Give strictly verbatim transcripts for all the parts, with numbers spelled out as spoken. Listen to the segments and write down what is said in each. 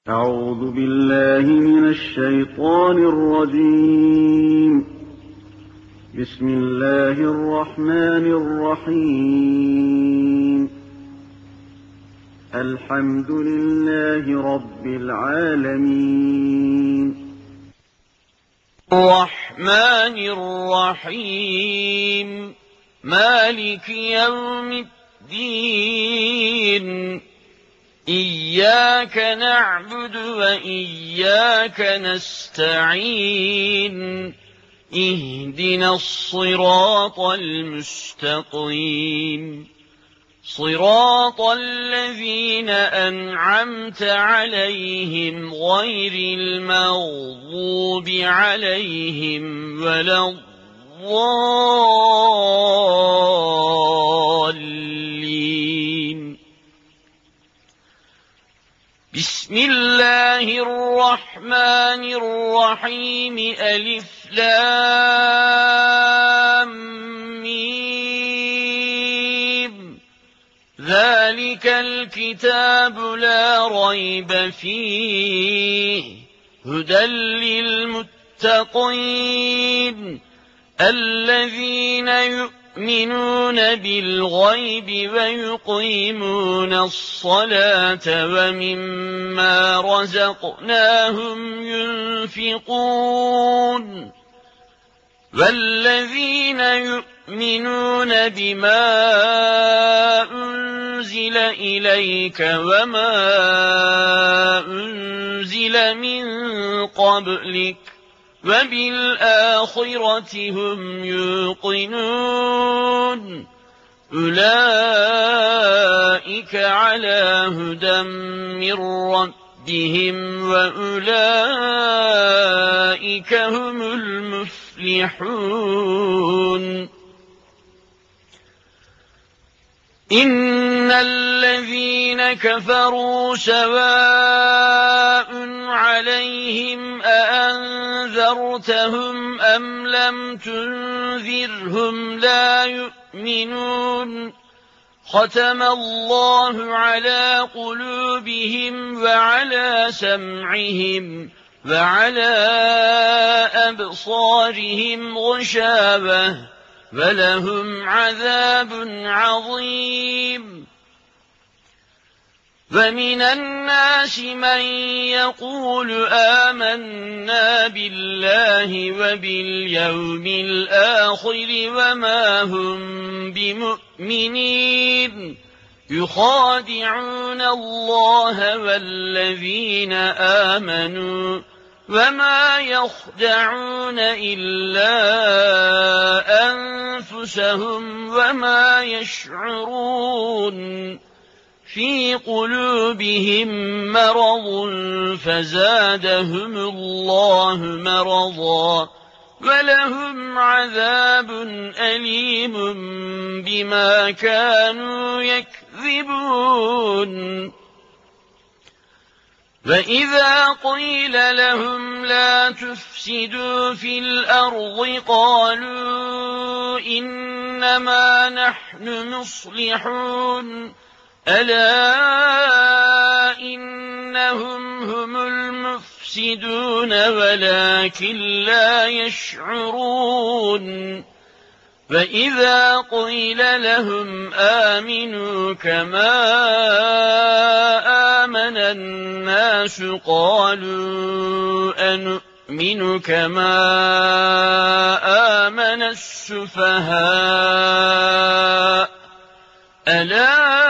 أعوذ بالله من الشيطان الرجيم. بسم الله الرحمن الرحيم. الحمد لله رب العالمين. الرحمن الرحيم مالك يوم الدين. إياك نعبد وإياك نستعين. اهدنا الصراط المستقيم صراط الذين أنعمت عليهم غير المغضوب عليهم ولا الضالين. بسم الله الرحمن الرحيم. ألف لام ميم. ذلك الكتاب لا ريب فيه هدى للمتقين الذين يؤمنون بالغيب ويقيمون الصلاة ومما رزقناهم ينفقون والذين يؤمنون بما أنزل إليك وما أنزل من قبلك وبالآخرة هم يوقنون أولئك على هدى من ربهم وأولئك هم المفلحون. إن الذين كفروا سواء عليهم أأنذرتهم أم لم تنذرهم لا يؤمنون. ختم الله على قلوبهم وعلى سمعهم وعلى أبصارهم غشاوة ولهم عذاب عظيم. ومن الناس من يقول آمنا بالله وباليوم الآخر وما هم بمؤمنين يخادعون الله والذين آمنوا وما يخدعون إلا أنفسهم وما يشعرون. في قلوبهم مرض فزادهم الله مرضا ولهم عذاب أليم بما كانوا يكذبون. وإذا قيل لهم لا تفسدوا في الأرض قالوا إنما نحن مصلحون ألا إنهم هم المفسدون ولكن لا يشعرون. وإذا قيل لهم آمنوا كما آمن الناس قالوا أنؤمن كما آمن السفهاء ألا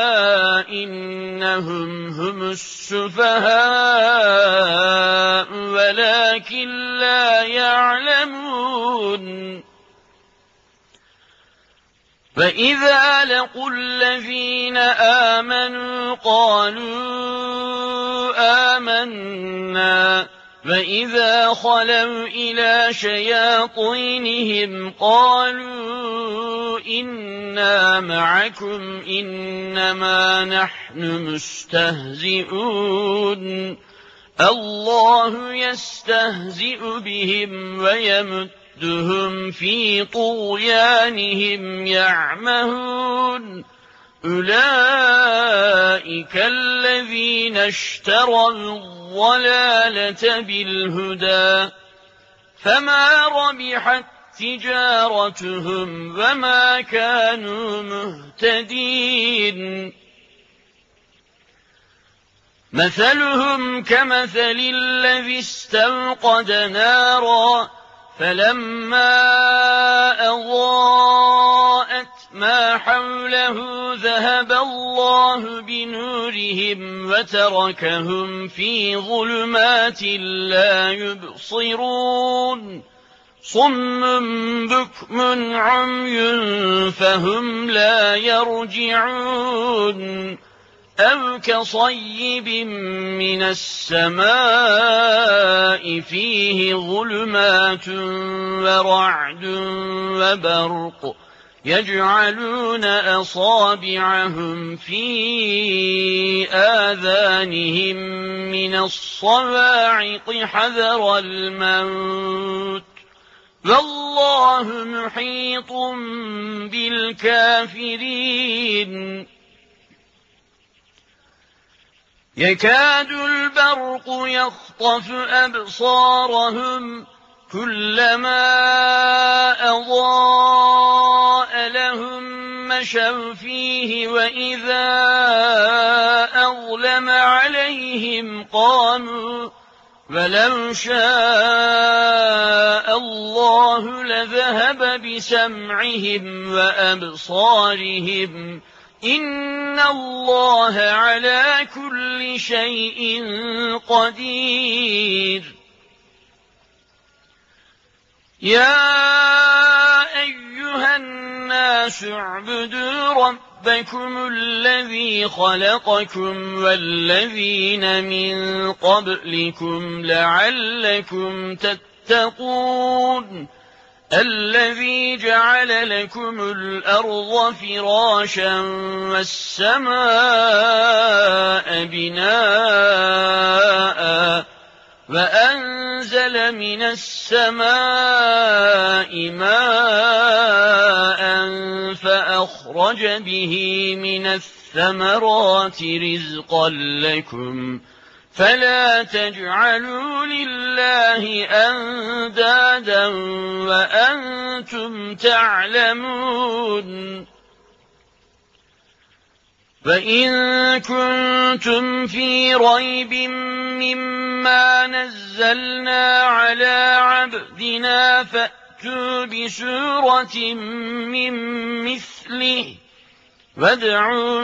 إنهم هم السفهاء ولكن لا يعلمون. وإذا لقوا الذين آمنوا قالوا آمنا وإذا خلوا إلى شياطينهم قالوا إنا معكم إنما نحن مستهزئون. الله يستهزئ بهم ويمدهم في طغيانهم يعمهون أولئك الذين اشتروا الضلالة بالهدى فما ربحت تجارتهم وما كانوا مهتدين مثلهم كمثل الذي استوقد نارا فلما أضاءت ما حوله ذهب الله بنورهم وتركهم في ظلمات لا يبصرون صم بكم عمي فهم لا يرجعون أو كصيب من السماء فيه ظلمات ورعد وبرق يجعلون أصابعهم في آذانهم من الصواعق حذر الموت والله محيط بالكافرين يكاد البرق يخطف أبصارهم كلما أضاء لهم مشوا فيه وإذا أظلم عليهم قاموا ولو شاء الله لذهب بسمعهم وأبصارهم إن الله على كل شيء قدير يا أيها الناس اعبدوا ربكم الذي خلقكم والذين من قبلكم لعلكم تتقون الذي جعل لكم الأرض فراشا والسماء بناء وأنزل من السماء ماء فأخرج به من الثمرات رزقا لكم فلا تجعلوا لله أندادا وأنتم تعلمون فإن كنتم في ريب مما نزلنا على عبدنا فأتوا بسورة من مثله وادعوا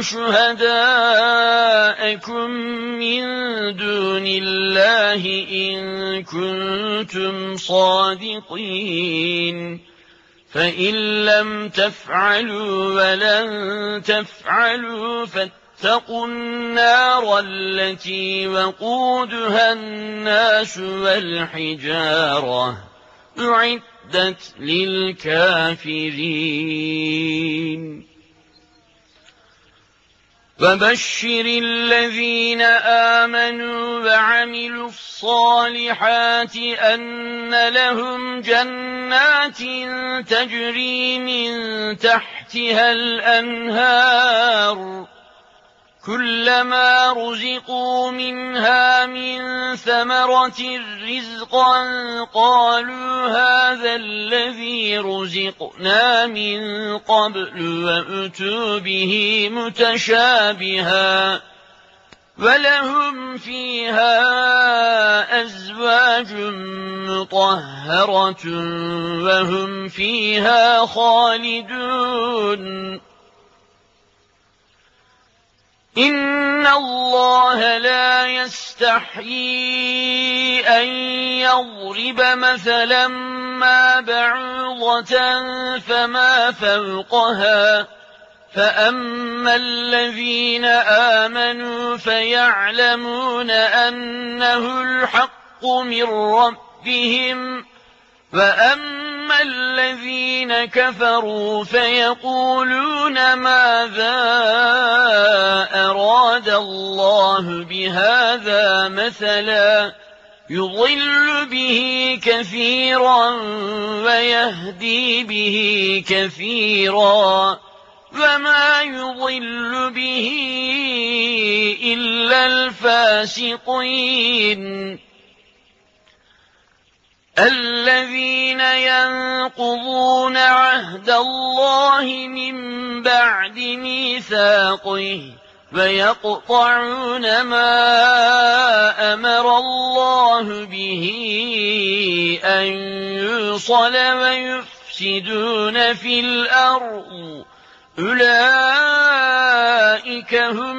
شهداءكم من دون الله إن كنتم صادقين فإن لم تفعلوا ولن تفعلوا فاتقوا النار التي وقودها الناس والحجارة أعدت للكافرين وبشر الذين آمنوا وعملوا الصالحات أن لهم جنات تجري من تحتها الأنهار كلما رزقوا منها من ثمرة رزقا قالوا هذا الذي رزقنا من قبل وأتوا به متشابها ولهم فيها أزواج مطهرة وهم فيها خالدون إن الله لا يستحيي أن يضرب مثلا ما بعوضة فما فوقها فأما الذين آمنوا فيعلمون أنه الحق من ربهم وأما الذين كفروا فيقولون ماذا أراد الله بهذا مثلا يضل به كثيرا ويهدي به كثيرا وما يضل به إلا الفاسقين الذين ينقضون عهد الله من بعد ميثاقه ويقطعون ما أمر الله به أن يوصل ويفسدون في الأرض أولئك هم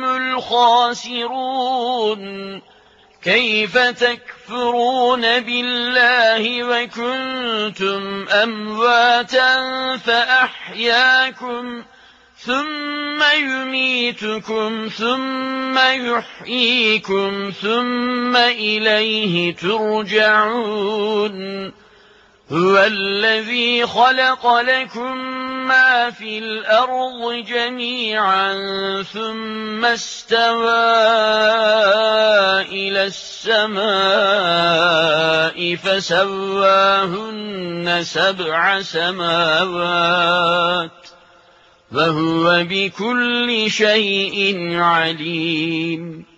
الخاسرون كيف تكفرون بالله وكنتم أمواتا فأحياكم ثم يميتكم ثم يحييكم ثم إليه ترجعون هو الذي خلق لكم ما في الأرض جميعا ثم استوى إلى السماء فسواهن سبع سماوات وهو بكل شيء عليم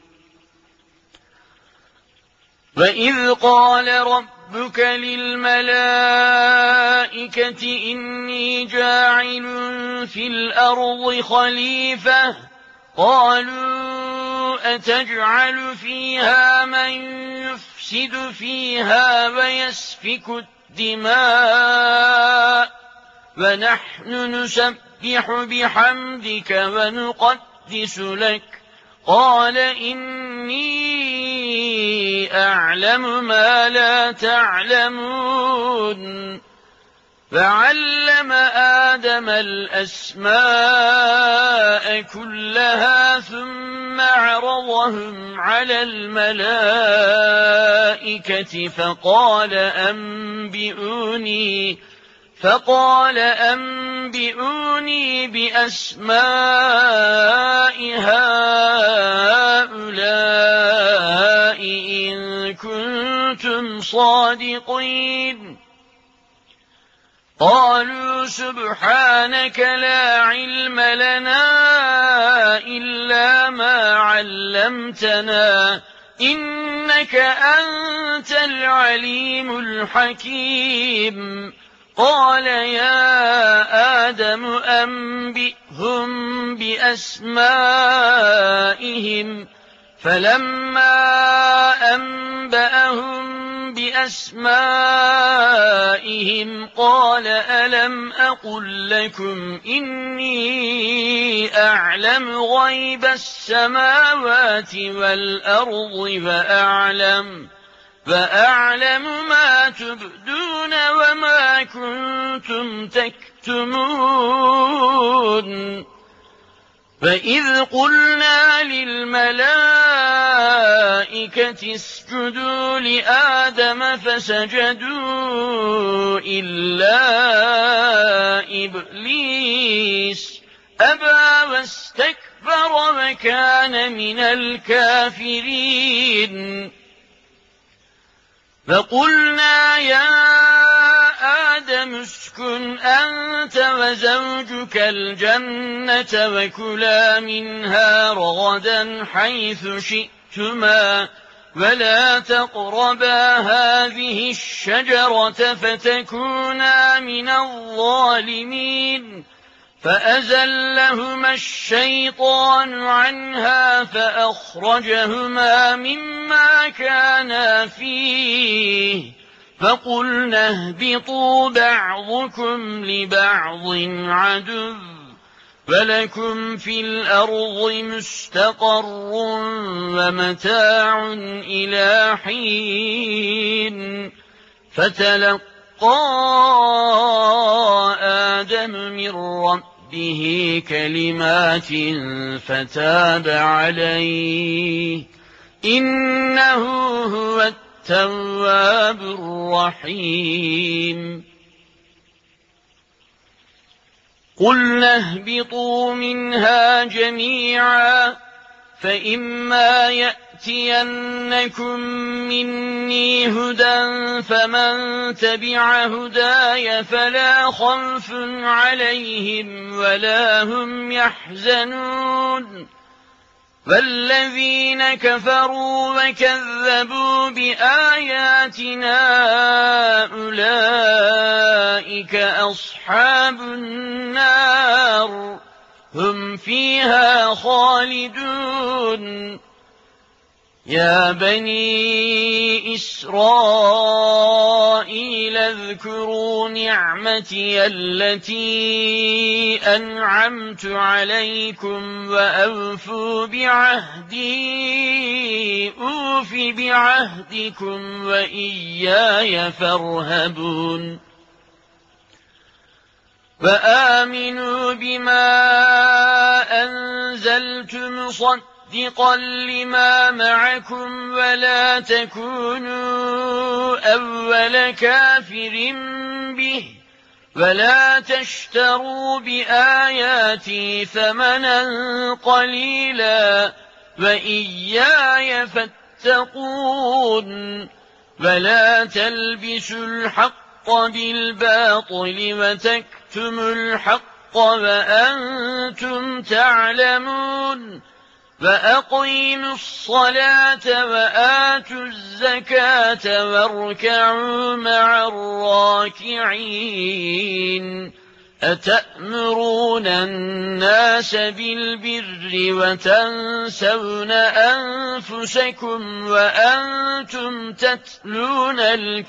وإذ قال ربك للملائكة إني جاعل في الأرض خليفة قالوا أتجعل فيها من يفسد فيها ويسفك الدماء ونحن نسبح بحمدك ونقدس لك قال إني أعلم ما لا تعلمون فعلم آدم الأسماء كلها ثم عرضهم على الملائكة فقال أنبئوني فقال أنبئوني بأسماء هؤلاء إن كنتم صادقين قالوا سبحانك لا علم لنا إلا ما علمتنا إنك أنت العليم الحكيم قال يا آدم أنبئهم بأسمائهم فلما أنبأهم بأسمائهم قال ألم أقل لكم إني أعلم غيب السماوات والأرض وأعلم فأعلم ما تبدون وما كنتم تكتمون فإذ قلنا للملائكة اسجدوا لآدم فسجدوا إلا إبليس أبى واستكبر وكان من الكافرين فقلنا يا آدم اسكن أنت وزوجك الجنة وكلا منها رغدا حيث شئتما ولا تقربا هذه الشجرة فتكونا من الظالمين فأزلهما الشيطان عنها فأخرجهما مما كانا فيه فقلنا اهبطوا بعضكم لبعض عدو ولكم في الأرض مستقر ومتاع إلى حين فتلقى آدم من ربه كلمات فتاب عليه إنه هو التواب الرحيم قلنا اهبطوا منها جميعا فإما يأتي يَأْتِيَنَّكُم مِّنِّي هُدًى فَمَن تَبِعَ هُدَايَ فَلَا خَوْفٌ عَلَيْهِمْ وَلَا هُمْ يَحْزَنُونَ وَالَّذِينَ كَفَرُوا وَكَذَّبُوا بِآيَاتِنَا أُولَئِكَ أَصْحَابُ النَّارِ هُمْ فِيهَا خَالِدُونَ يَا بَنِي إِسْرَائِيلَ اذْكُرُوا نِعْمَتِيَ الَّتِي أَنْعَمْتُ عَلَيْكُمْ وَأَوْفُوا بِعَهْدِي أُوفِ بِعَهْدِكُمْ وَإِيَّايَ فَارْهَبُونِ وَآمِنُوا بِمَا أَنزَلْتُ مُصَدِّقًا لِمَا مَعَكُمْ وَلَا تَكُونُوا أَوَّلَ كَافِرٍ بِهِ وَلَا تَشْتَرُوا بِآيَاتِي ثَمَنًا قَلِيلًا وَإِيَّايَ فَاتَّقُونِ وَلَا تَلْبِسُوا الْحَقَّ بِالْبَاطِلِ وَتَكْتُمُوا الْحَقَّ وَأَنتُمْ تَعْلَمُونَ وَأَقِيمُوا الصَّلَاةَ وَآتُوا الزَّكَاةَ وَارْكَعُوا مَعَ الرَّاكِعِينَ أَتَأْمُرُونَ النَّاسَ بِالْبِرِّ وَتَنسَوْنَ أَنفُسَكُمْ وَأَنتُمْ تَتْلُونَ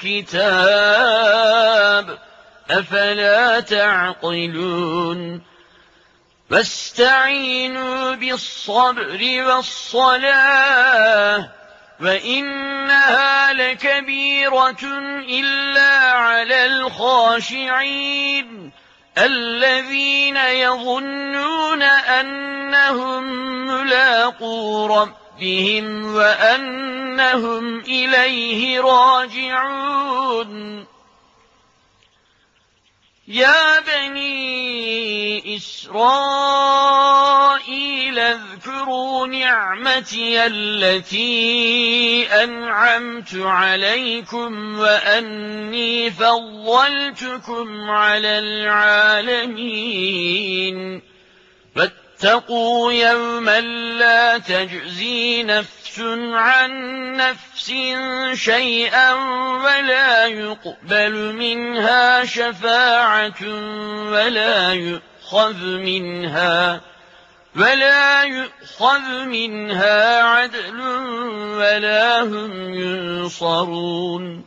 الْكِتَابَ أَفَلَا تَعْقِلُونَ وَاسْتَعِينُوا بِالصَّبْرِ وَالصَّلَاةِ وَإِنَّهَا لَكَبِيرَةٌ إِلَّا عَلَى الْخَاشِعِينَ الَّذِينَ يَظُنُّونَ أَنَّهُم مُّلَاقُو رَبِّهِمْ وَأَنَّهُمْ إِلَيْهِ راجعون يَا بَنِي إِسْرَائِيلَ اذْكُرُوا نِعْمَتِيَ الَّتِي أَنْعَمْتُ عَلَيْكُمْ وَأَنِّي فَضَّلْتُكُمْ عَلَى الْعَالَمِينَ وَاتَّقُوا يَوْمًا لَّا تَجْزِي نَفْسٌ عَن نَّفْسٍ شَيْئًا وَلَا يُقْبَلُ مِنْهَا شَفَاعَةٌ وَلَا يُؤْخَذُ مِنْهَا وَلَا يُؤْخَذُ مِنْهَا عَدْلٌ وَلَا هُمْ يُنصَرُونَ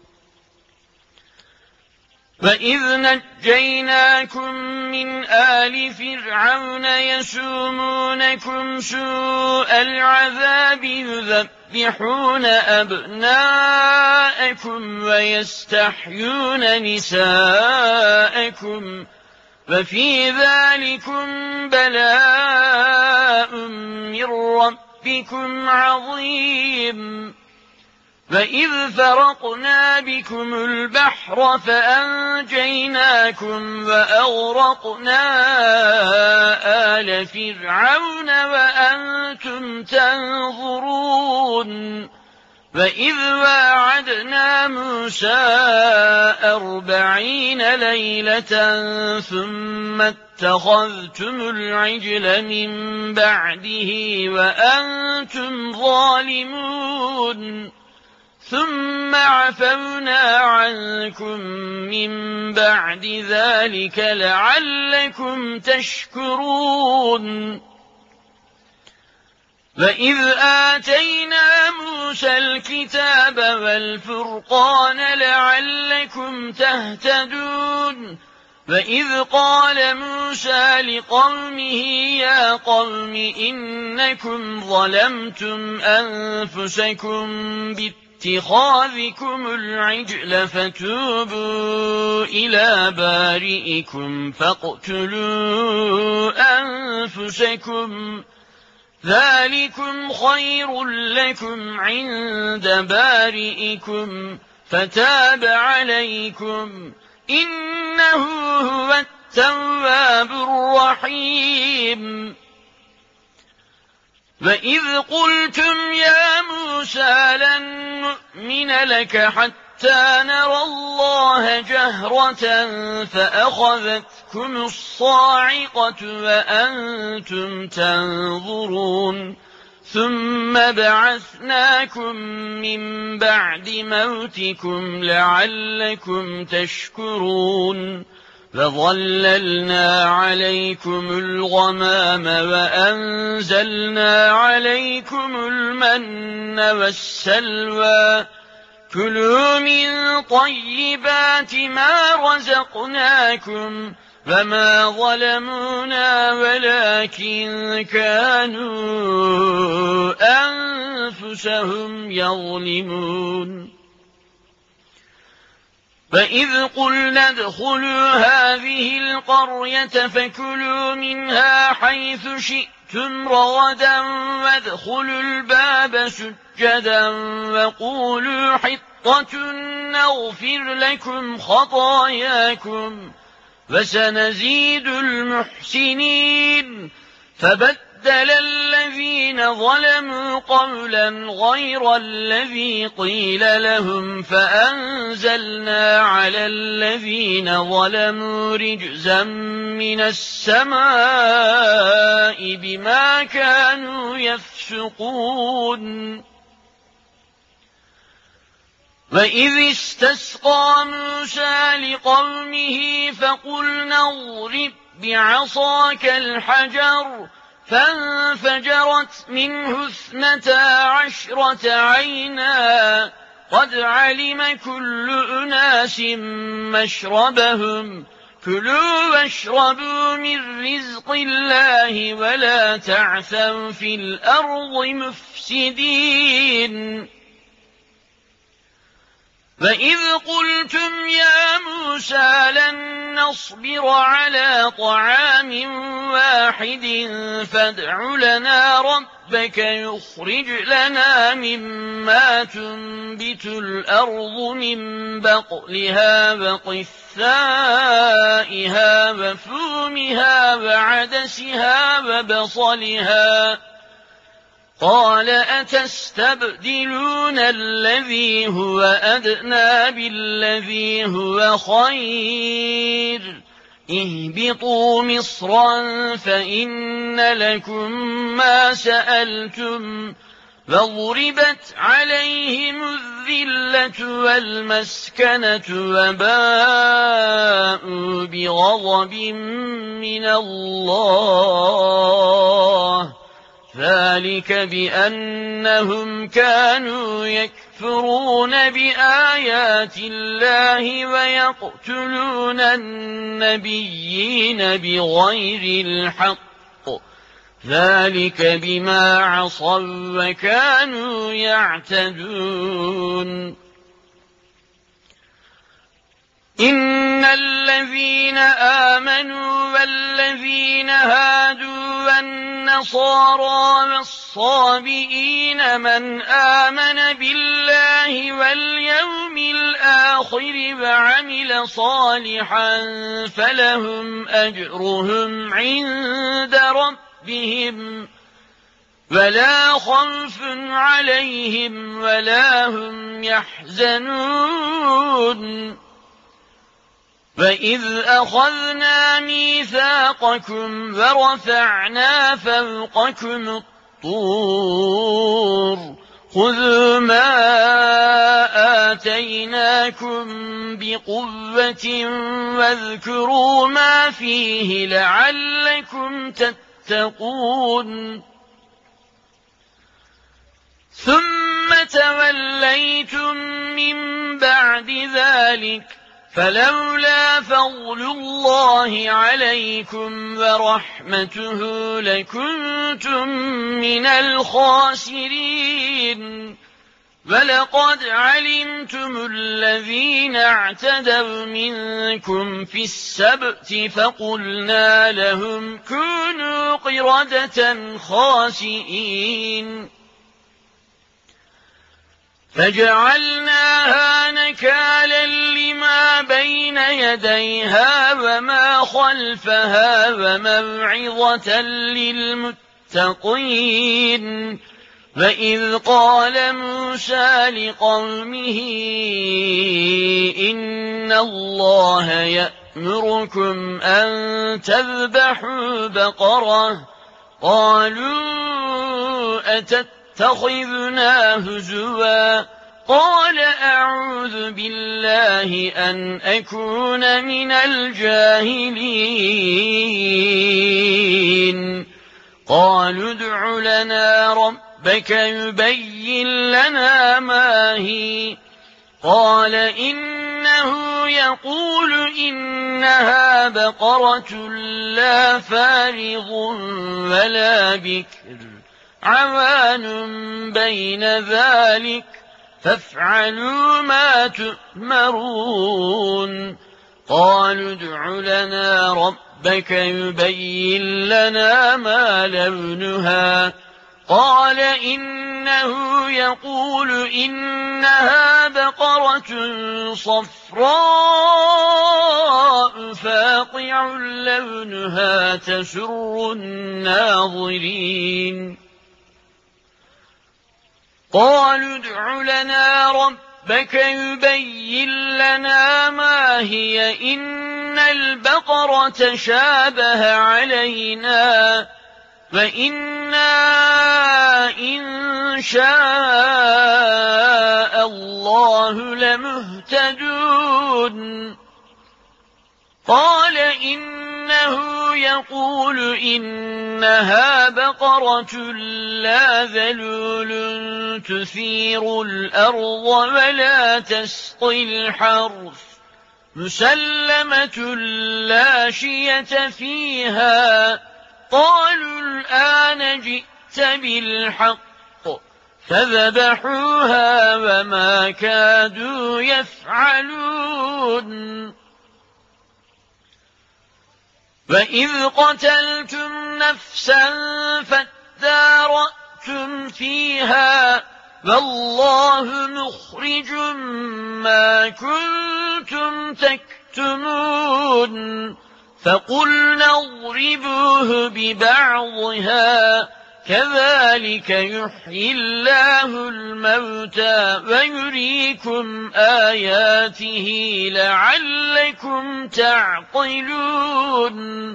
وَإِذْ نَجَّيْنَاكُم مِّنْ آلِ فِرْعَوْنَ يَسُومُونَكُمْ سُوءَ الْعَذَابِ يُذَبِّحُونَ أَبْنَاءَكُمْ وَيَسْتَحْيُونَ نِسَاءَكُمْ وَفِي ذَلِكُمْ بَلَاءٌ مِّن رَّبِّكُمْ عَظِيمٌ وَإِذْ فَرَقْنَا بِكُمُ الْبَحْرَ فَأَنجَيْنَاكُمْ وَأَغْرَقْنَا آلَ فِرْعَوْنَ وَأَنتُمْ تَنظُرُونَ وَإِذْ وَاعَدْنَا مُوسَىٰ أَرْبَعِينَ لَيْلَةً ثُمَّ اتَّخَذْتُمُ الْعِجْلَ مِن بَعْدِهِ وَأَنتُمْ ظَالِمُونَ ثُمَّ عَفَوْنَا عَنكُم مِّن بَعْدِ ذَلِكَ لَعَلَّكُمْ تَشْكُرُونَ وَإِذْ آتَيْنَا مُوسَى الْكِتَابَ وَالْفُرْقَانَ لَعَلَّكُمْ تَهْتَدُونَ وَإِذْ قَالَ مُوسَى لِقَوْمِهِ يَا قَوْمِ إِنَّكُمْ ظَلَمْتُمْ أَنفُسَكُمْ بِاتِّخَاذِكُمُ الْعِجْلَ فَتُوبُوا إِلَىٰ بَارِئِكُمْ فَاقْتُلُوا أَنفُسَكُمْ ذَٰلِكُمْ خَيْرٌ لَّكُمْ عِندَ بَارِئِكُمْ فَتَابَ عَلَيْكُمْ إِنَّهُ هُوَ التَّوَّابُ الرَّحِيمُ وَإِذْ قُلْتُمْ يَا مُوسَى لَن نُّؤْمِنَ لَكَ حَتَّىٰ نَرَى اللَّهَ جَهْرَةً فَأَخَذَتْكُمُ الصَّاعِقَةُ وَأَنتُمْ تَنظُرُونَ ثُمَّ بَعَثْنَاكُم مِّن بَعْدِ مَوْتِكُمْ لَعَلَّكُمْ تَشْكُرُونَ وَظَلَّلْنَا عَلَيْكُمُ الْغَمَامَ وَأَنزَلْنَا عَلَيْكُمُ الْمَنَّ وَالسَّلْوَىٰ كُلُوا مِن طَيِّبَاتِ مَا رَزَقْنَاكُمْ وَمَا ظَلَمُونَا وَلَٰكِن كَانُوا أَنفُسَهُمْ يَظْلِمُونَ وَإِذْ قُلْنَا ادْخُلُوا هَٰذِهِ الْقَرْيَةَ فَكُلُوا مِنْهَا حَيْثُ شِئْتُمْ رَغَدًا وَادْخُلُوا الْبَابَ سُجَّدًا وَقُولُوا حِطَّةٌ نَّغْفِرْ لَكُمْ خَطَايَاكُمْ وَسَنَزِيدُ الْمُحْسِنِينَ فَبَدَّلَ الَّذِينَ ظَلَمُوا قَوْلًا غَيْرَ الَّذِي قِيلَ لَهُمْ فَأَنزَلْنَا عَلَى الَّذِينَ ظَلَمُوا رِجْزًا مِّنَ السَّمَاءِ بِمَا كَانُوا يَفْسُقُونَ وَإِذِ اسْتَسْقَىٰ مُوسَىٰ لِقَوْمِهِ فَقُلْنَا اضْرِب بِّعَصَاكَ الْحَجَرَ فَانفَجَرَتْ مِنْهُ اثْنَتَا عَشْرَةَ عَيْنًا قَدْ عَلِمَ كُلُّ أُنَاسٍ مَّشْرَبَهُمْ كُلُوا وَاشْرَبُوا مِن رِّزْقِ اللَّهِ وَلَا تَعْثَوْا فِي الْأَرْضِ مُفْسِدِينَ وَإِذْ قُلْتُمْ يَا مُوسَىٰ لَن نَّصْبِرَ عَلَىٰ طَعَامٍ وَاحِدٍ فَادْعُ لَنَا رَبَّكَ يُخْرِجْ لَنَا مِمَّا تُنبِتُ الْأَرْضُ مِن بَقْلِهَا وَقِثَّائِهَا وَفُومِهَا وَعَدَسِهَا وَبَصَلِهَا قَالَ أَتَسْتَبْدِلُونَ الَّذِي هُوَ أَدْنَىٰ بِالَّذِي هُوَ خَيْرٌ اهْبِطُوا مِصْرًا فَإِنَّ لَكُم مَّا سَأَلْتُمْ وَضُرِبَتْ عَلَيْهِمُ الذِّلَّةُ وَالْمَسْكَنَةُ وَبَاءُوا بِغَضَبٍ مِّنَ اللَّهِ ذَلِكَ بِأَنَّهُمْ كَانُوا يَكْفُرُونَ بِآيَاتِ اللَّهِ وَيَقْتُلُونَ النَّبِيِّينَ بِغَيْرِ الْحَقِّ ذَلِكَ بِمَا عَصَوا وَكَانُوا يَعْتَدُونَ إِنَّ الَّذِينَ آمَنُوا وَالَّذِينَ هَادُوا وَالنَّصَارَىٰ وَالصَّابِئِينَ مَنْ آمَنَ بِاللَّهِ وَالْيَوْمِ الْآخِرِ وَعَمِلَ صَالِحًا فَلَهُمْ أَجْرُهُمْ عِندَ رَبِّهِمْ وَلَا خَوْفٌ عَلَيْهِمْ وَلَا هُمْ يَحْزَنُونَ وَإِذْ أَخَذْنَا مِيثَاقَكُمْ وَرَفَعْنَا فَوْقَكُمُ الطُّورَ خُذُوا مَا آتَيْنَاكُمْ بِقُوَّةٍ وَاذْكُرُوا مَا فِيهِ لَعَلَّكُمْ تَتَّقُونَ ثُمَّ تَوَلَّيْتُم مِّن بَعْدِ ذَلِكَ فَلَوْلَا فَضْلُ اللَّهِ عَلَيْكُمْ وَرَحْمَتُهُ لَكُنتُم مِّنَ الْخَاسِرِينَ وَلَقَدْ عَلِمْتُمُ الَّذِينَ اعْتَدَوْا مِنكُمْ فِي السَّبْتِ فَقُلْنَا لَهُمْ كُونُوا قِرَدَةً خَاسِئِينَ فَجَعَلْنَاهَا نَكَالًا لِّمَا بَيْنَ يَدَيْهَا وَمَا خَلْفَهَا وَمَوْعِظَةً للمتقين فإذ قال موسى لقومه إن الله يأمركم أن تذبحوا بقرة قالوا أتتخذنا هزوا قال أعوذ بالله أن أكون من الجاهلين قالوا ادع لنا ربك يبين لنا ما هي قال إنه يقول إنها بقرة لا فارض ولا بكر عوان بين ذلك فافعلوا ما تؤمرون قالوا ادع لنا ربك يبين لنا ما لونها قال إنه يقول إنها بقرة صفراء فاقع لونها تسر الناظرين قالوا ادع لنا ربك يبين لنا ما هي إن البقرة شابه علينا وإنا إن شاء الله لمهتدون قال إنه يقول إنها بقرة لا ذلول تثير الأرض ولا تسقي الحرث مسلمة لا شية فيها قالوا الآن جئت بالحق فذبحوها وما كادوا يفعلون وإذ قتلتم نفسا فادارأتم فيها والله مخرج ما كنتم تكتمون فقلنا اضربوه ببعضها كذلك يحيي الله الموتى ويريكم آياته لعلكم تعقلون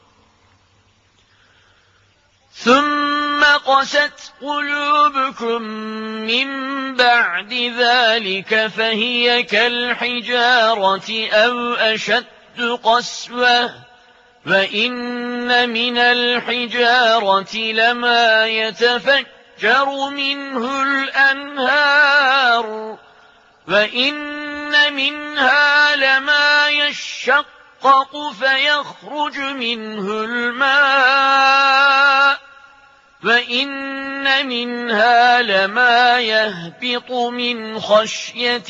ثم قست قلوبكم من بعد ذلك فهي كالحجارة أو أشد قسوة وإن من الحجارة لما يتفجر منه الأنهار وإن منها لما يشقق فيخرج منه الماء وإن منها لما يهبط من خشية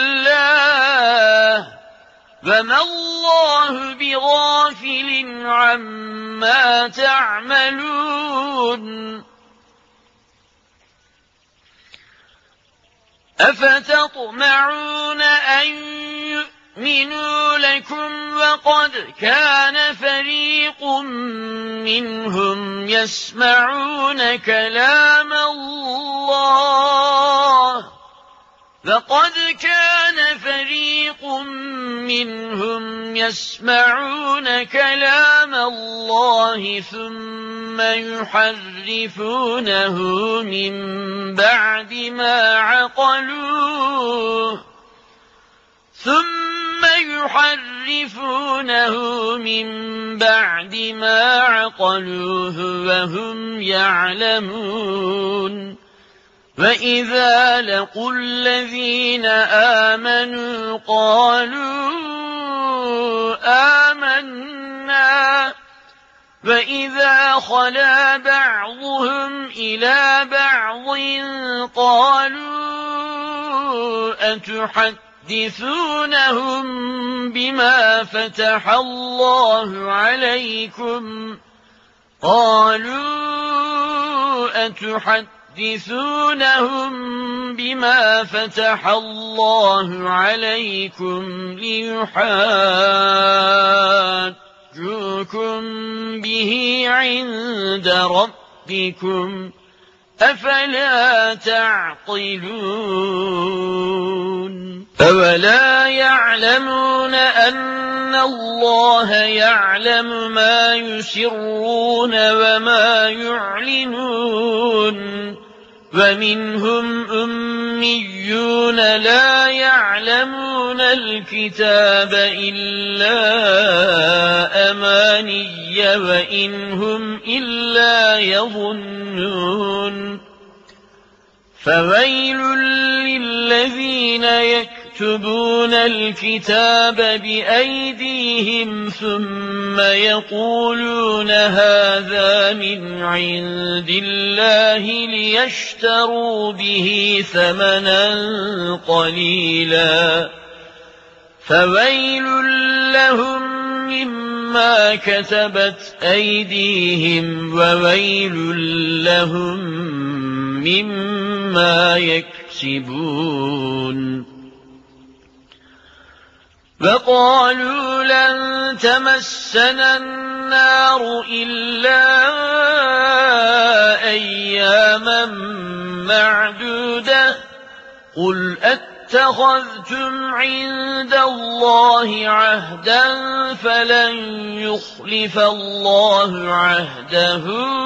الله وما الله بغافل عما تعملون أفتطمعون أن يؤمنوا لكم وقد كان فريق منهم يسمعون كلام الله فقد كان فريق منهم يسمعون كلام الله ثم يحرفونه من بعد ما عقلوه ثم يحرفونه من بعد ما عقلوه وهم يعلمون وإذا لقوا الذين آمنوا قالوا آمنا وإذا خلا بعضهم إلى بعض قالوا أتحدثونهم بما فتح الله عليكم قالوا أتحدثونهم يحدثونهم بما فتح الله عليكم ليحاجوكم به عند ربكم أفلا تعقلون أولا يعلمون أن الله يعلم ما يسرون وما يعلنون ومنهم أميون لا يعلمون الكتاب إلا أماني وإنهم إلا يظنون فويل للذين يكتبون الكتاب بأيديهم ثم يقولون هذا من عند الله ليشتروا به ثمنا قليلا فويل لهم مما كتبت أيديهم وويل لهم مما يكسبون وقالوا لن تمسنا النار إلا أياما معدودة قل اتخذتم عند الله عهدا فلن يخلف الله عهده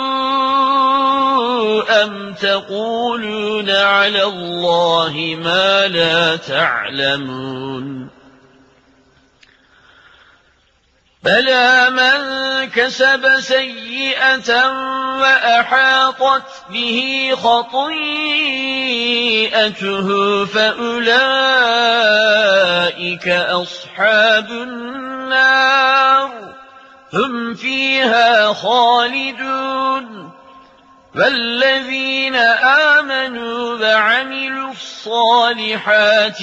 أم تقولون على الله ما لا تعلمون بلى من كسب سيئة وأحاطت به خطيئته فأولئك أصحاب النار هم فيها خالدون والذين آمنوا وعملوا الصالحات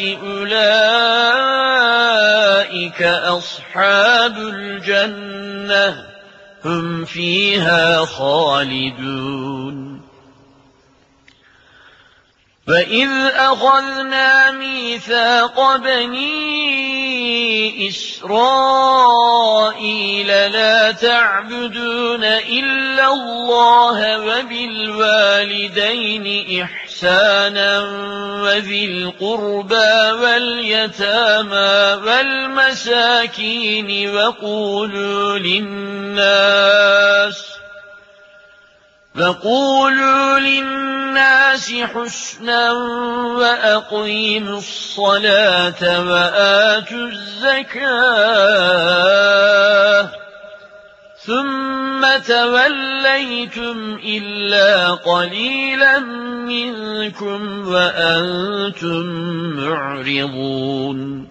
أولئك أصحاب الجنة هم فيها خالدون وإذ أخذنا ميثاق بني إسرائيل لا تعبدون إلا الله وبالوالدين إحسانا وذي القربى واليتامى والمساكين وقولوا للناس وقولوا للناس حسنا وأقيموا الصلاة وآتوا الزكاة ثم توليتم إلا قليلا منكم وأنتم معرضون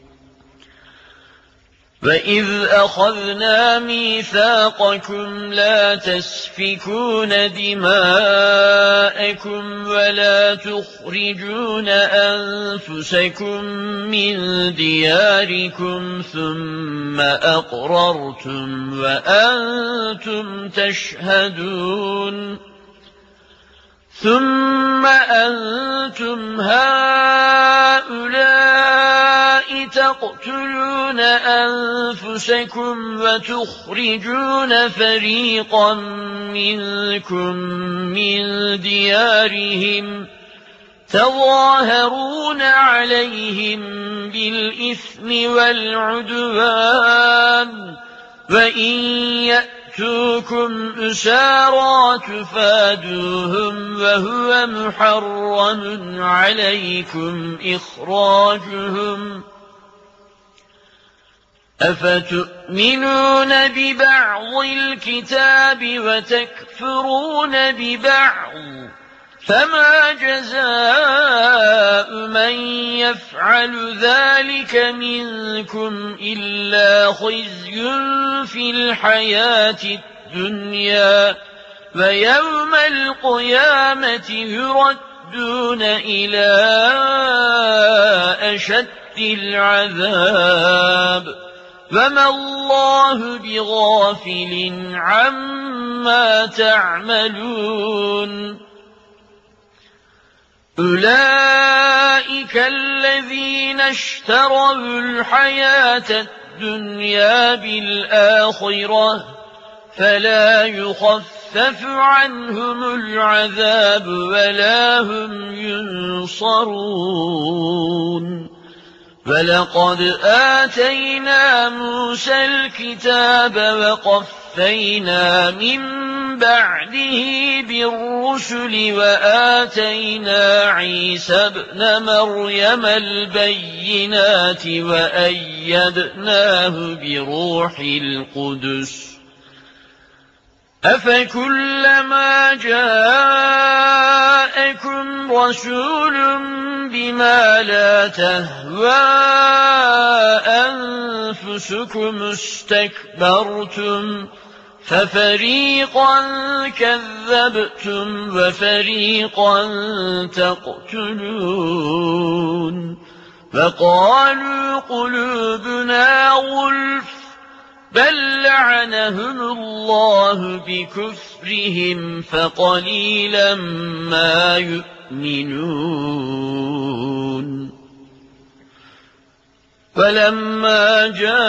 وَإِذْ أَخَذْنَا مِيثَاقَكُمْ لَا تَسْفِكُونَ دِمَاءَكُمْ وَلَا تُخْرِجُونَ أَنفُسَكُمْ مِنْ دِيَارِكُمْ ثُمَّ أَقْرَرْتُمْ وَأَنْتُمْ تَشْهَدُونَ ثُمَّ أَنْتُمْ هَؤُلَاءِ تَقْتُلُونَ أَنفُسَكُمْ وَتُخْرِجُونَ فَرِيقًا مِنْكُمْ مِنْ دِيَارِهِمْ تَظَاهَرُونَ عَلَيْهِمْ بِالْإِثْمِ وَالْعُدْوَانِ وَإِنْ يَأْتُوكُمْ أُسَارَىٰ تُفَادُوهُمْ وَهُوَ مُحَرَّمٌ عَلَيْكُمْ إِخْرَاجُهُمْ أَفَتُؤْمِنُونَ بِبَعْضِ الْكِتَابِ وَتَكْفُرُونَ بِبَعْضٍ فَمَا جَزَاءُ مَنْ يَفْعَلُ ذَلِكَ مِنْكُمْ إِلَّا خِزْيٌ فِي الْحَيَاةِ الدُّنْيَا وَيَوْمَ الْقِيَامَةِ يُرَدُّونَ إِلَى أَشَدِّ الْعَذَابِ وَمَا اللَّهُ بِغَافِلٍ عَمَّا تَعْمَلُونَ أُولَئِكَ الَّذِينَ اشْتَرَوُا الْحَيَاةَ الدُّنْيَا بِالْآخِرَةِ فَلَا يُخَفَّفُ يخفف عنهم العذاب ولا هم ينصرون فلقد آتينا موسى الكتاب وقفينا من بعده بالرسل وآتينا عيسى ابن مريم البينات وأيدناه بروح القدس أفكلما جاءكم رسول بما لا تهوى أنفسكم استكبرتم ففريقا كذبتم وفريقا تقتلون فقالوا قلوبنا غلف بل لعنهم الله بكفرهم فقليلا ما يؤمنون فلما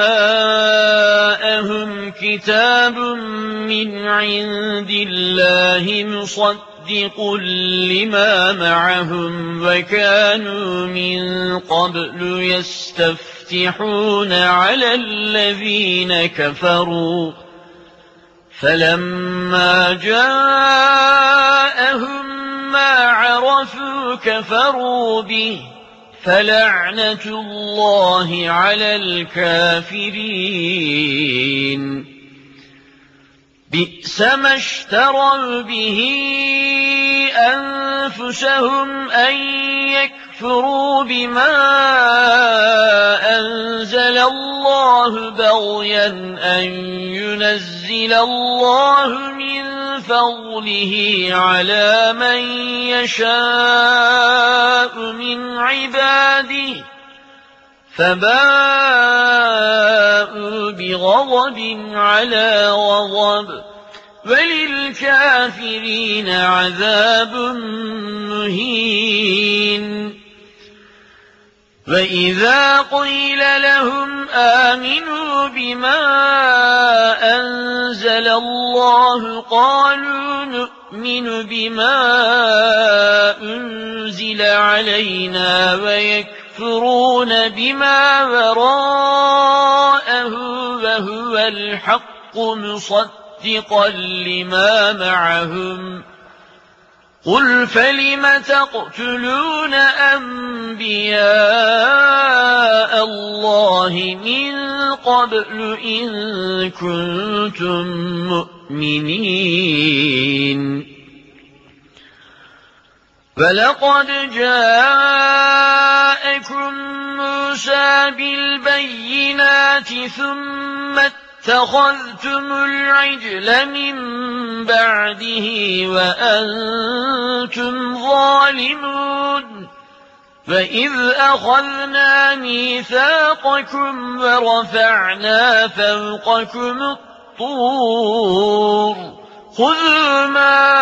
جاءهم كتاب من عند الله مصدق لما معهم وكانوا من قبل يستفتحون على الذين كفروا فلما جاءهم ما عرفوا كفروا به فلعنة الله على الكافرين بئس ما اشتروا به أنفسهم أن يكفروا بما أنزل الله بغيا أن ينزل الله من فضله على من يشاء من عباده فباءوا بغضب على غضب وللكافرين عذاب مهين وإذا قيل لهم آمنوا بما أنزل الله قالوا نؤمن بما أنزل علينا ويكفرون بما وراءه وهو الحق مصدقا لما معهم قل فلم تقتلون أنبياء الله من قبل إن كنتم مؤمنين فلقد جاءكم موسى بالبينات ثم اتخذتم العجل من بعده وأنتم ظالمون فإذ أخذنا ميثاقكم ورفعنا فوقكم الطور خذوا ما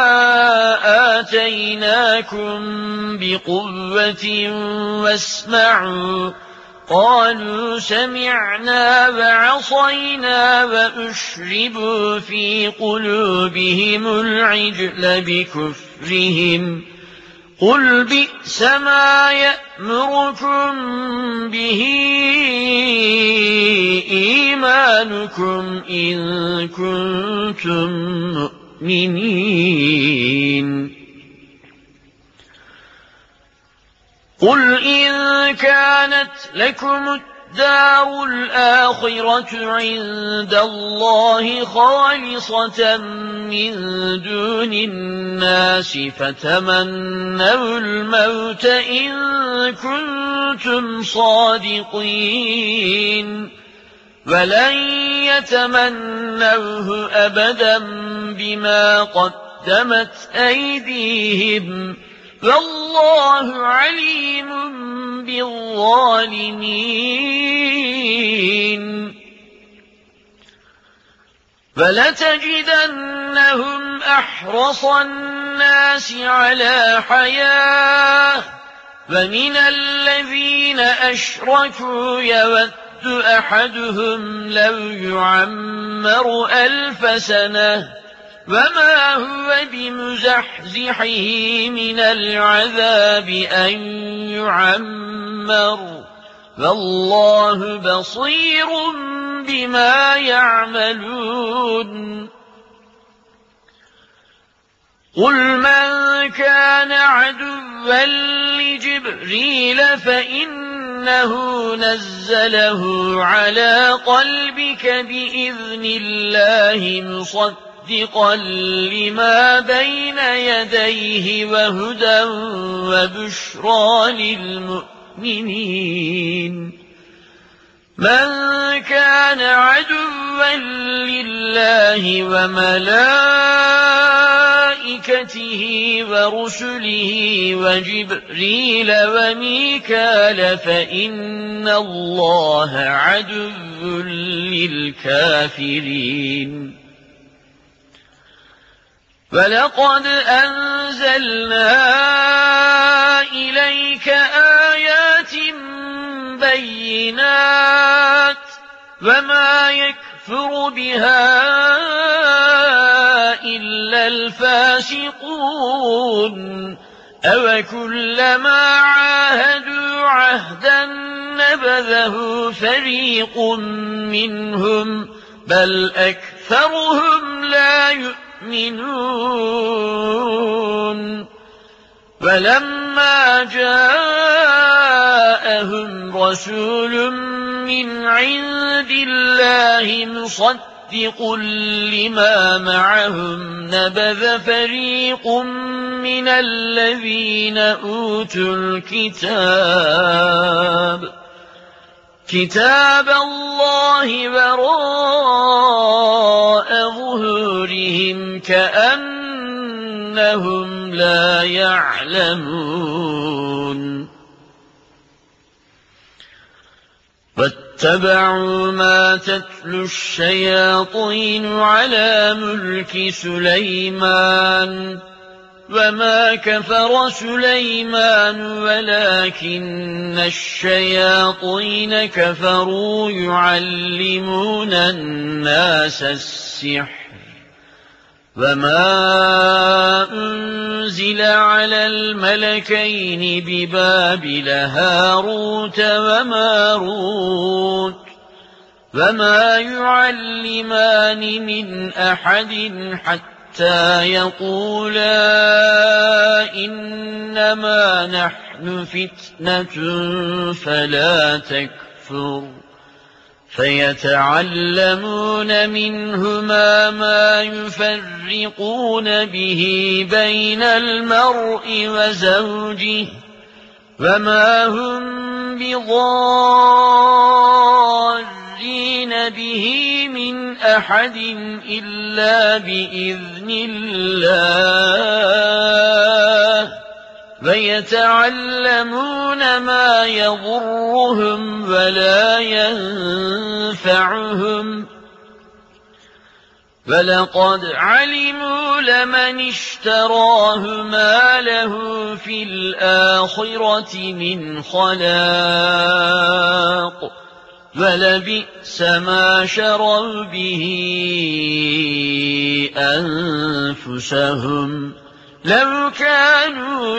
آتيناكم بقوة واسمعوا قالوا سمعنا وعصينا وأشربوا في قلوبهم العجل بكفرهم قل بئس ما يأمركم به إيمانكم إن كنتم مؤمنين قل إن كانت لكم الدار الآخرة عند الله خالصة من دون الناس فتمنوا الموت إن كنتم صادقين ولن يتمنوه أبدا بما قدمت أيديهم والله عليم بالظالمين فلتجدنهم أحرص الناس على حياة ومن الذين أشركوا يود أحدهم لو يعمر ألف سنة وما هو بمزحزحه من العذاب أن يعمر والله بصير بما يعملون قل من كان عدوا لجبريل فإنه نزله على قلبك بإذن الله مصدقا لما بين يديه وهدى وبشرى للمؤمنين من كان عدوا لله وملائكته ورسله وجبريل وميكال فإن الله عدو للكافرين ولقد أنزلنا إليك آيات بينات وما يكفر بها إلا الفاسقون أوكلما عاهدوا عهدا نبذه فريق منهم بل أكثرهم لا يؤمنون ولما جاءهم رسول من عند الله مصدق لما معهم نبذ فريق من الذين أوتوا الكتاب كتاب الله وراء ظهورهم كأنهم لا يعلمون واتبعوا ما تتلو الشياطين على ملك سليمان وما كفر سليمان ولكن الشياطين كفروا يعلمون الناس السحر وما أنزل على الملكين ببابل هاروت وماروت وما يعلمان من أحد حتى حتى يقولا إنما نحن فتنة فلا تكفر فيتعلمون منهما ما يفرقون به بين المرء وزوجه وما هم بضارين به من أحد إلا بإذن الله ويتعلمون ما يضرهم ولا ينفعهم ولقد علموا لمن اشتراه ما له في الآخرة من خلاق ولبئس ما شروا به أنفسهم لو كانوا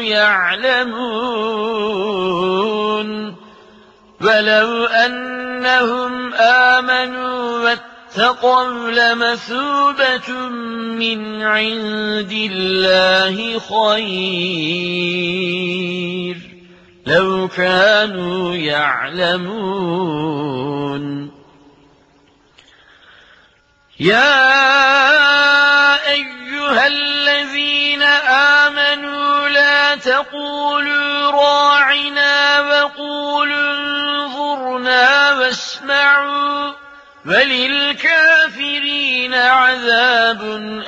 يعلمون ولو أنهم آمنوا واتقوا لمثوبة من عند الله خير لو كانوا يعلمون يا أيها الذين آمنوا لا تقولوا راعنا وقولوا انظرنا واسمعوا وللكافرين عذاب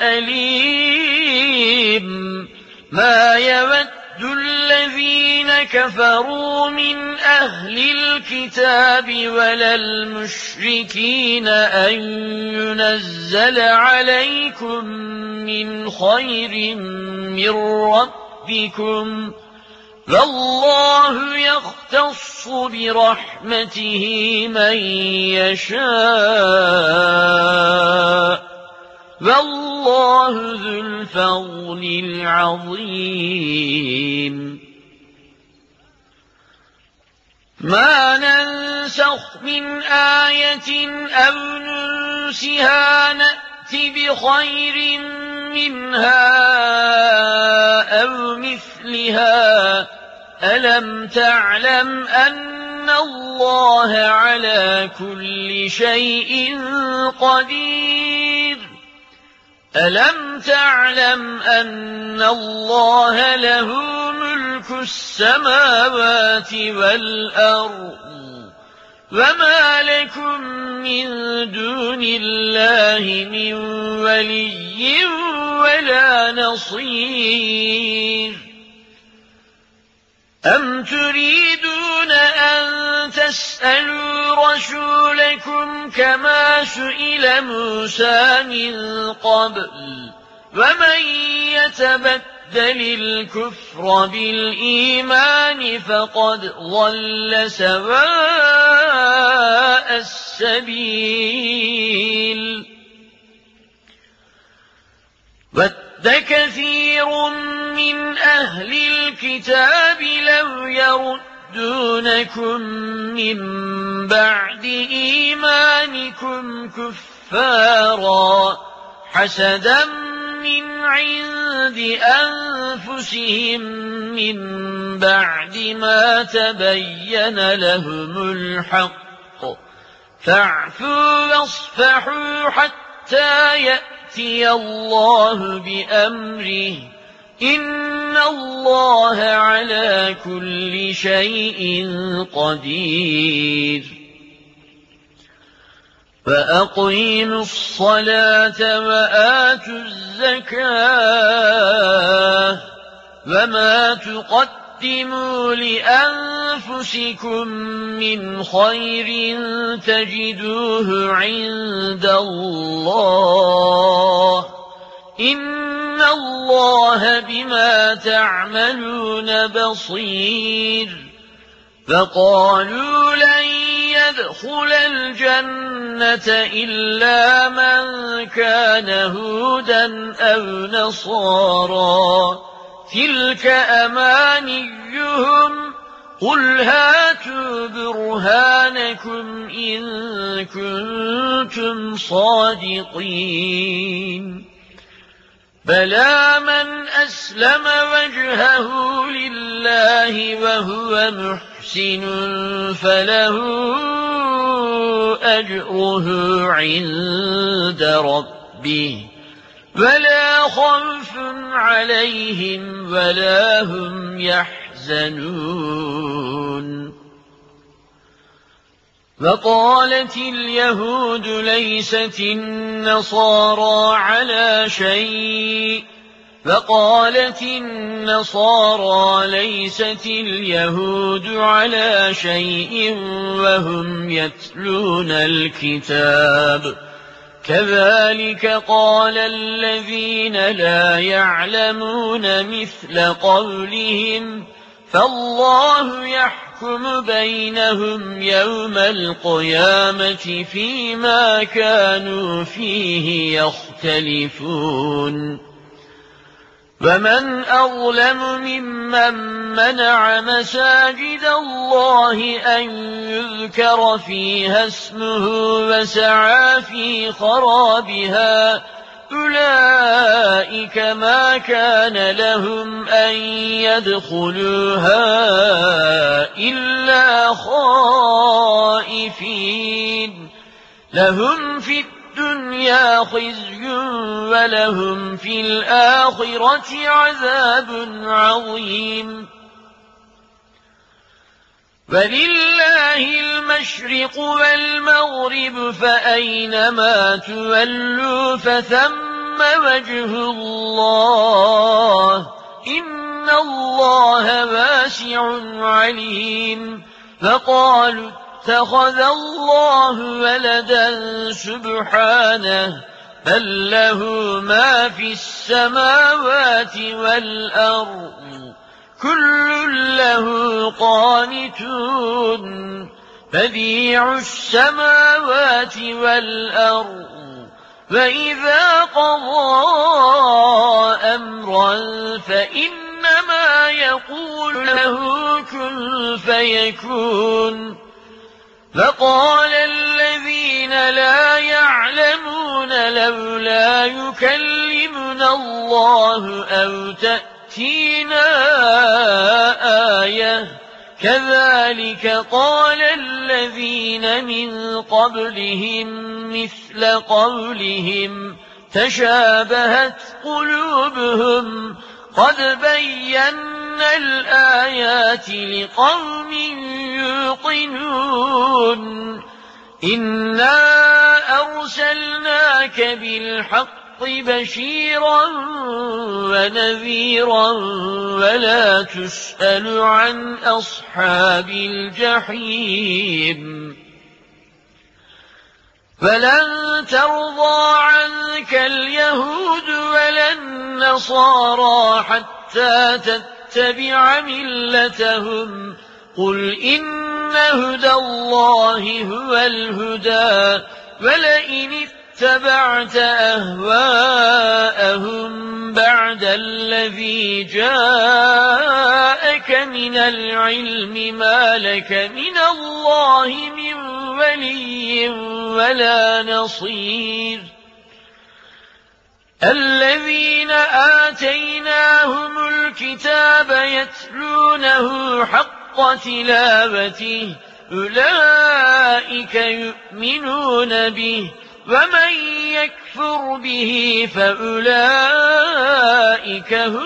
أليم ما يود الذين كفروا من أهل الكتاب ولا المشركين أن ينزل عليكم من خير من ربكم فالله يختص برحمته من يشاء والله ذو الفضل العظيم. ما ننسخ من آية أو ننسها نأت بخير منها أو مثلها. ألم تعلم أن الله على كل شيء قدير؟ ألم تعلم أن الله له ملك السماوات والأرض وما لكم من دون الله من ولي ولا نصير. أم تريدون أن تسألوا رسولكم كما سئل موسى من قبل ومن يتبدل الكفر بالإيمان فقد ضل سواء السبيل. ود كثير من أهل الكتاب لو يردونكم من بعد إيمانكم كفارا حسدا من عند أنفسهم من بعد ما تبين لهم الحق فاعفوا واصفحوا حتى يأتي الله بأمره إن الله على كل شيء قدير. فأقيموا الصلاة وآتوا الزكاة وما تقدموا لأنفسكم من خير تجدوه عند الله إن الله بما تعملون بصير. فقالوا لن يدخل الجنة إلا من كان هودا أو نصارا تلك أمانيهم قل هاتوا برهانكم إن كنتم صادقين. بلى من أسلم وجهه لله وهو محسن فله أجره عند ربه ولا خوف عليهم ولا هم يحزنون. وقالت اليهود ليست النصارى على شيء وقالت النصارى ليست اليهود على شيء وهم يتلون الكتاب كذلك قال الذين لا يعلمون مثل قولهم فالله يحكم بينهم يوم القيامة فيما كانوا فيه يختلفون. ومن أظلم ممن منع مساجد الله أن يذكر فيها اسمه وسعى في خرابها أولئك ما كان لهم أن يدخلوها إلا خائفين لهم في الدنيا خزي ولهم في الآخرة عذاب عظيم. ولله المشرق والمغرب فأينما تولوا فثم وجه الله إن الله واسع عليم. فقالوا اتخذ الله ولدا سبحانه بل له ما في السماوات والأرض كل له قانتون بديع السماوات والأرض فإذا قضى أمرا فإنما يقول له كن فيكون. فقال الذين لا يعلمون لولا يكلمنا الله أو تأتينا آية كذلك قال الذين من قبلهم مثل قولهم تشابهت قلوبهم قد بينا الآيات لقوم يوقنون. إنا أرسلناك بالحق بشيرا ونذيرا ولا تسأل عن أصحاب الجحيم. فلن ترضى عنك اليهود ولا النصارى حتى تتبع ملتهم قل إن هدى الله هو الهدى ولئن اتبعت أهواءهم بعد الذي جاءك من العلم ما لك من الله من ولي ولا نصير. الذين آتيناهم الكتاب يتلونه حق تلاوته أولئك يؤمنون به ومن يكفر به فأولئك هم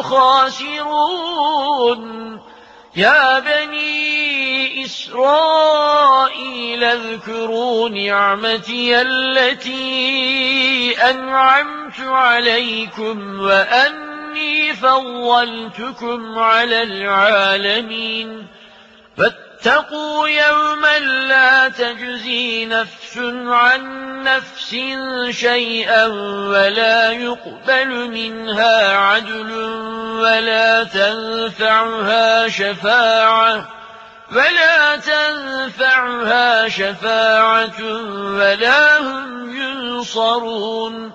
الخاسرون. يا بني إسرائيل اذكروا نعمتي التي أنعمت عليكم وأني فضلتكم على العالمين. فاتقوا يوما لا تجزي نفس عن نفس شيئا ولا يقبل منها عدل ولا تنفعها شفاعة ولا تنفعها شفاعة ولا هم ينصرون.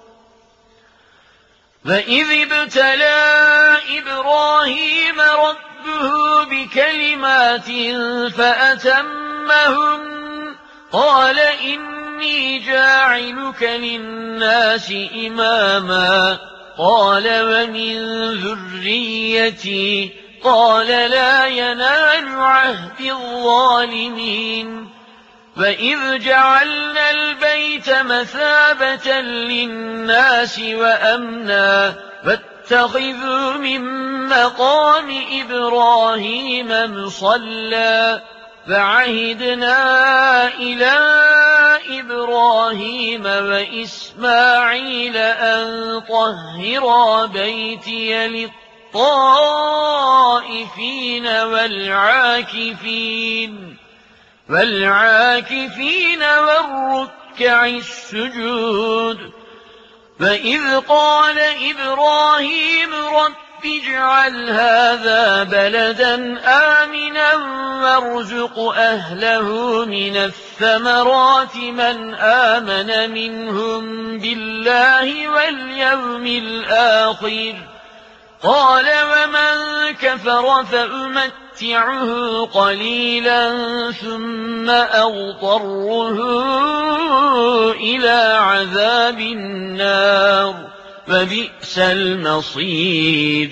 فإذ ابتلى إبراهيم ربه بكلمات فأتمهن قال إني جاعلك للناس إماما قال ومن ذريتي قال لا ينال عهد الظالمين. وإذ جعلنا البيت مثابة للناس وأمنا فاتخذوا من مقام إبراهيم مصلى فعهدنا إلى إبراهيم وإسماعيل أن طهرا بيتي للطائفين والعاكفين والعاكفين والركع السجود. فإذ قال إبراهيم رب اجعل هذا بلدا آمنا وارزق أهله من الثمرات من آمن منهم بالله واليوم الآخر قال ومن كفر فأمتعه قليلا ثم أضطره إلى عذاب النار وبئس المصير.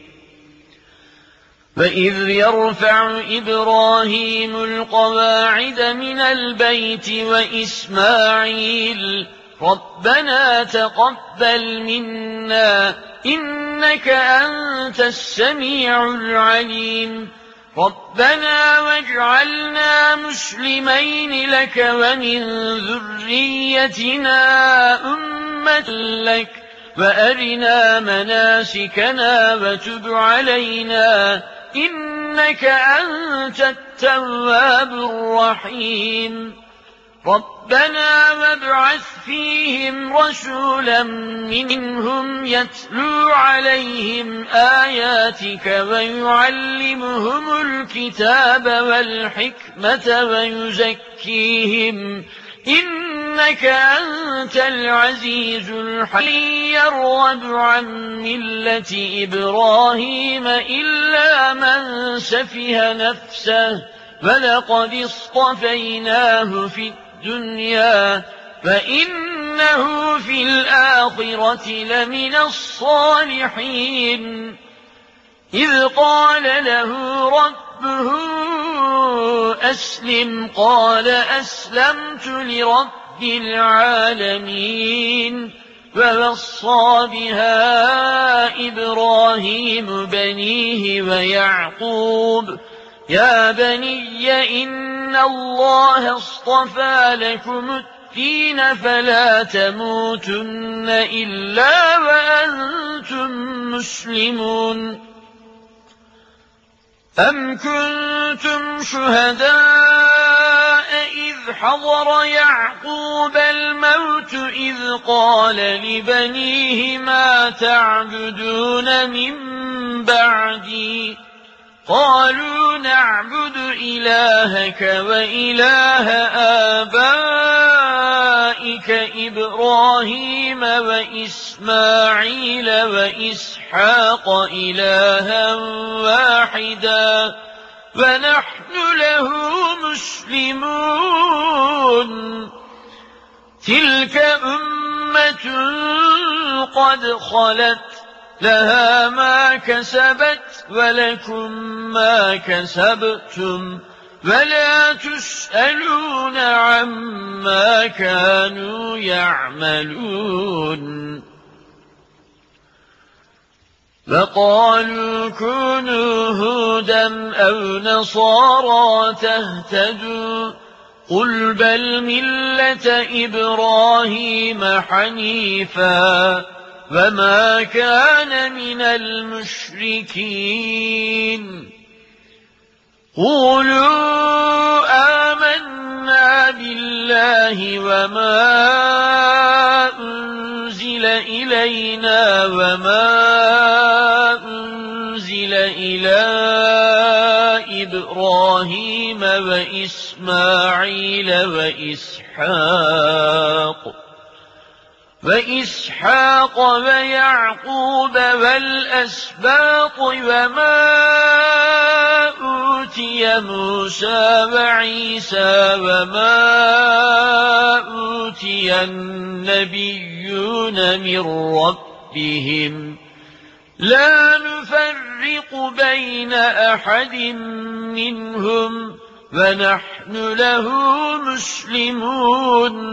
فإذ يرفع إبراهيم القواعد من البيت وإسماعيل ربنا تقبل منا إنك أنت السميع العليم ربنا واجعلنا مسلمين لك ومن ذريتنا أمة لك وأرنا مناسكنا وتب علينا إنك أنت التواب الرحيم. ربنا وابعث فيهم رسولا منهم يتلو عليهم آياتك ويعلمهم الكتاب والحكمة ويزكيهم إنك إنك أنت العزيز الحكيم يرغب عن ملة إبراهيم إلا من سفه نفسه ولقد اصطفيناه في الدنيا فإنه في الآخرة لمن الصالحين إذ قال له ربه أسلم قال أسلمت لرب العالمين ووصى بها إبراهيم بنيه ويعقوب يا بني إن الله اصطفى لكم الدين فلا تموتن إلا وأنتم مسلمون أم كنتم شهداء إذ حضر يعقوب الموت إذ قال لبنيه ما تعبدون من بعدي قالوا نعبد إلهك وإله آبائك إبراهيم وإسماعيل وإسحاق إلها واحدا ونحن له مسلمون تلك أمة قد خلت لها ما كسبت ولكم ما كسبتم ولا تسألون عما كانوا يعملون وقالوا كونوا هودا أو نصارى تهتدوا قل بل ملة إبراهيم حنيفا وما كان من المشركين قولوا آمنا بالله وما أنزل إلينا وما أنزل إلى إبراهيم وإسماعيل وإسحاق وإسحاق ويعقوب والأسباط وما أوتي موسى وعيسى وما أوتي النبيون من ربهم لا نفرق بين أحد منهم ونحن له مسلمون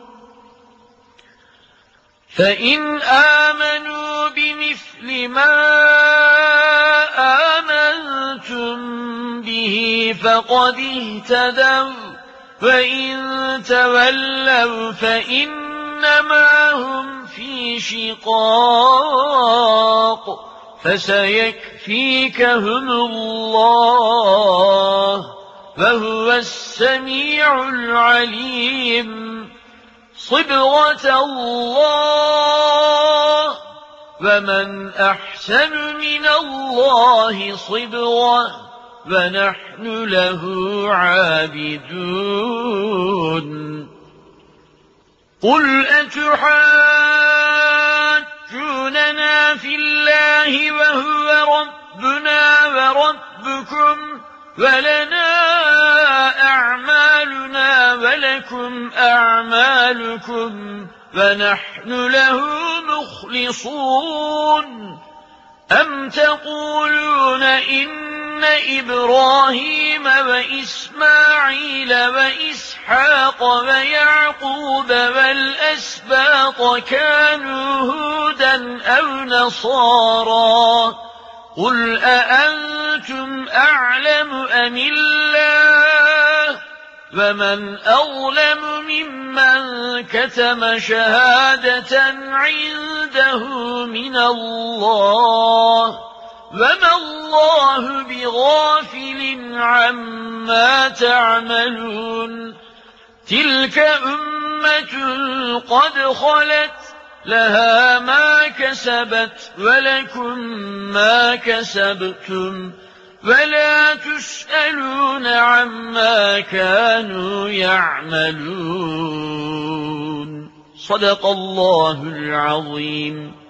فإن آمنوا بمثل ما آمنتم به فقد اهتدوا وإن تولوا فإنما هم في شقاق فسيكفيكهم الله وهو السميع العليم صبغة الله ومن أحسن من الله صبغة ونحن له عابدون قل أتحاجوننا في الله وهو ربنا وربكم ولنا أعمالنا ولكم أعمالكم ونحن له مخلصون أم تقولون إن إبراهيم وإسماعيل وإسحاق ويعقوب والأسباط كانوا هودا أو نصارى قل أأنتم أعلم أم الله ومن أظلم ممن كتم شهادة عنده من الله وما الله بغافل عما تعملون تلك أمة قد خلت لها ما كسبت ولكم ما كسبتم ولا تسألون غافلون عما كانوا يعملون. صدق الله العظيم.